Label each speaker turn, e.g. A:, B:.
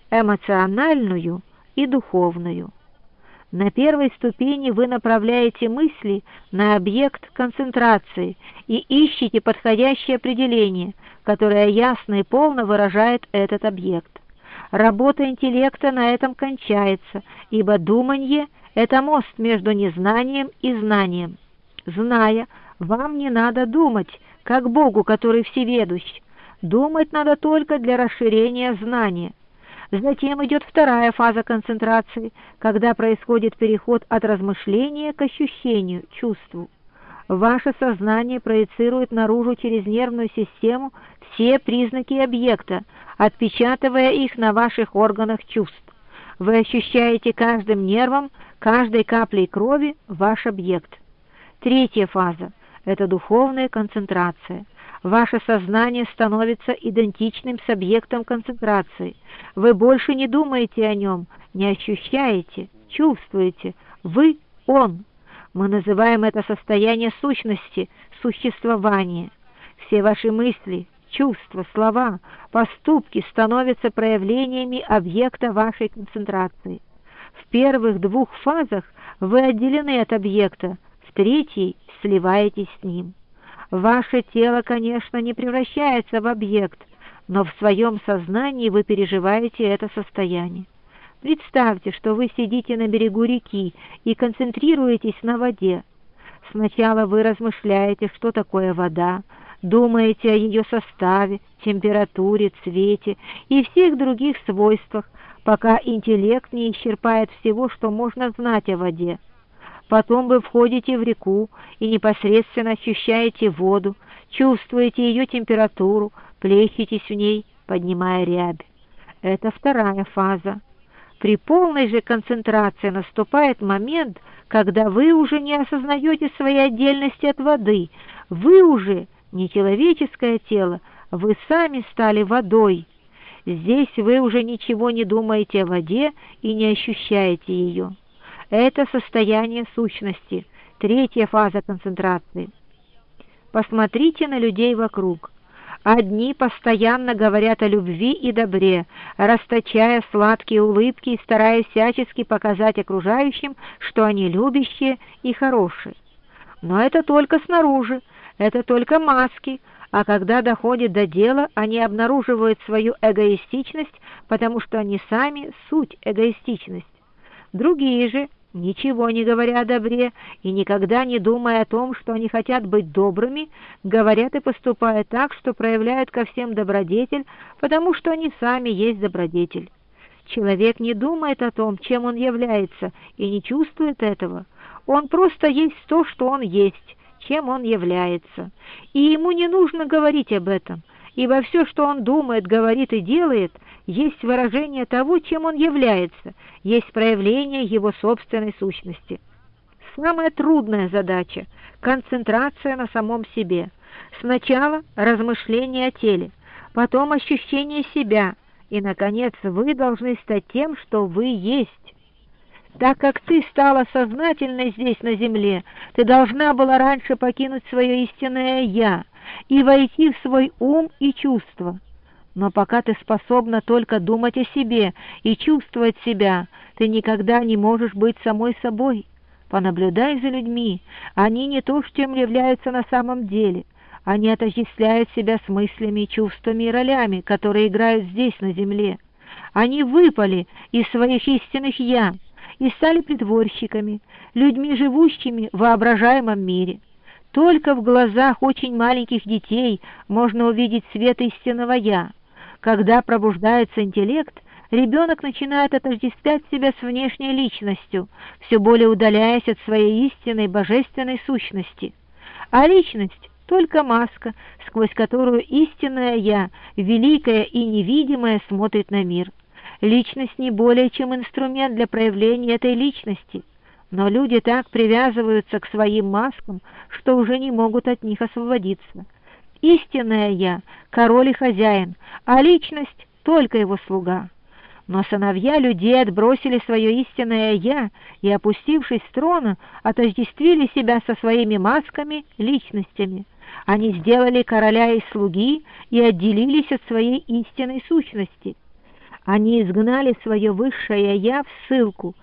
A: эмоциональную и духовную. На первой ступени вы направляете мысли на объект концентрации и ищете подходящее определение, которое ясно и полно выражает этот объект. Работа интеллекта на этом кончается, ибо думанье – это мост между незнанием и знанием. Зная, вам не надо думать, как Богу, который всеведущ. Думать надо только для расширения знания. Затем идет вторая фаза концентрации, когда происходит переход от размышления к ощущению, чувству. Ваше сознание проецирует наружу через нервную систему все признаки объекта, отпечатывая их на ваших органах чувств. Вы ощущаете каждым нервом, каждой каплей крови ваш объект. Третья фаза – это духовная концентрация. Ваше сознание становится идентичным с объектом концентрации. Вы больше не думаете о нем, не ощущаете, чувствуете. Вы – он. Мы называем это состояние сущности, существования. Все ваши мысли, чувства, слова, поступки становятся проявлениями объекта вашей концентрации. В первых двух фазах вы отделены от объекта, в третьей сливаетесь с ним. Ваше тело, конечно, не превращается в объект, но в своем сознании вы переживаете это состояние. Представьте, что вы сидите на берегу реки и концентрируетесь на воде. Сначала вы размышляете, что такое вода, думаете о ее составе, температуре, цвете и всех других свойствах, пока интеллект не исчерпает всего, что можно знать о воде. Потом вы входите в реку и непосредственно ощущаете воду, чувствуете ее температуру, плещетесь в ней, поднимая рябь. Это вторая фаза. При полной же концентрации наступает момент, когда вы уже не осознаете своей отдельности от воды. Вы уже не человеческое тело, вы сами стали водой. Здесь вы уже ничего не думаете о воде и не ощущаете ее. Это состояние сущности, третья фаза концентрации. Посмотрите на людей вокруг. Одни постоянно говорят о любви и добре, расточая сладкие улыбки и стараясь всячески показать окружающим, что они любящие и хорошие. Но это только снаружи, это только маски, а когда доходит до дела, они обнаруживают свою эгоистичность, потому что они сами суть эгоистичность. Другие же, ничего не говоря о добре и никогда не думая о том, что они хотят быть добрыми, говорят и поступают так, что проявляют ко всем добродетель, потому что они сами есть добродетель. Человек не думает о том, чем он является, и не чувствует этого. Он просто есть то, что он есть, чем он является. И ему не нужно говорить об этом, ибо все, что он думает, говорит и делает, есть выражение того, чем он является, есть проявление его собственной сущности. Самая трудная задача – концентрация на самом себе. Сначала размышление о теле, потом ощущение себя, и, наконец, вы должны стать тем, что вы есть. Так как ты стала сознательной здесь на земле, ты должна была раньше покинуть свое истинное «я» и войти в свой ум и чувства. Но пока ты способна только думать о себе и чувствовать себя, ты никогда не можешь быть самой собой. Понаблюдай за людьми, они не то, чем являются на самом деле. Они отождествляют себя с мыслями, чувствами и ролями, которые играют здесь, на земле. Они выпали из своих истинных «я» и стали притворщиками, людьми, живущими в воображаемом мире. Только в глазах очень маленьких детей можно увидеть свет истинного «я». Когда пробуждается интеллект, ребенок начинает отождествлять себя с внешней личностью, все более удаляясь от своей истинной божественной сущности. А личность — только маска, сквозь которую истинное «я», великое и невидимое, смотрит на мир. Личность не более чем инструмент для проявления этой личности, но люди так привязываются к своим маскам, что уже не могут от них освободиться. Истинное «я» — король и хозяин, а личность — только его слуга. Но сыновья людей отбросили свое истинное «я» и, опустившись с трона, отождествили себя со своими масками, личностями. Они сделали короля и слуги и отделились от своей истинной сущности. Они изгнали свое высшее «я» в ссылку